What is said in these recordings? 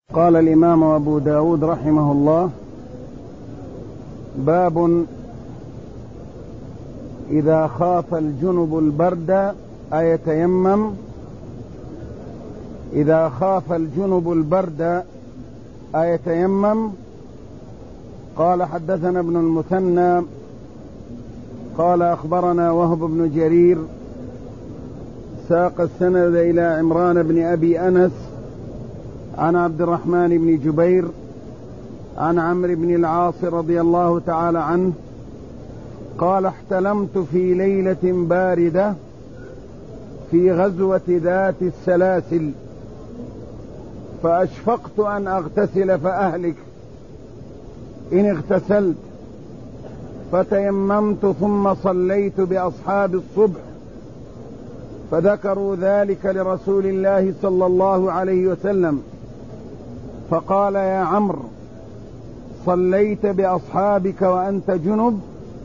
قال الإمام أبو داود رحمه الله: باب إذا خاف الجنب البرد أيتيمم. إذا خاف الجنب البرد أيتيمم. قال: حدثنا ابن المثنى قال: أخبرنا وهب بن جرير ساق السند إلى عمران بن أبي أنس عن عبد الرحمن بن جبير عن عمرو بن العاص رضي الله تعالى عنه قال: احتلمت في ليلة باردة في غزوة ذات السلاسل، فأشفقت أن أغتسل فأهلك، إن اغتسلت فتيممت ثم صليت بأصحاب الصبح، فذكروا ذلك لرسول الله صلى الله عليه وسلم، فقال: يا عمرو، صليت بأصحابك وأنت جنب؟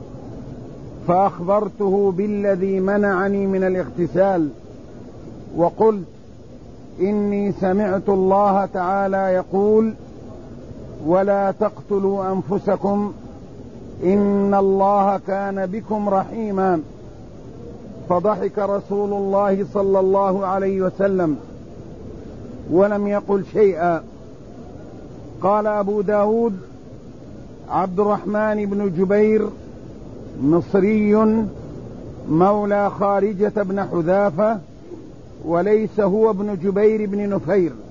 فأخبرته بالذي منعني من الاغتسال، وقلت: إني سمعت الله تعالى يقول: ولا تقتلوا أنفسكم إن الله كان بكم رحيما. فضحك رسول الله صلى الله عليه وسلم ولم يقل شيئا. قال أبو داود: عبد الرحمن بن جبير مصري مولى خارجة بن حذافة، وليس هو ابن جبير بن نفير.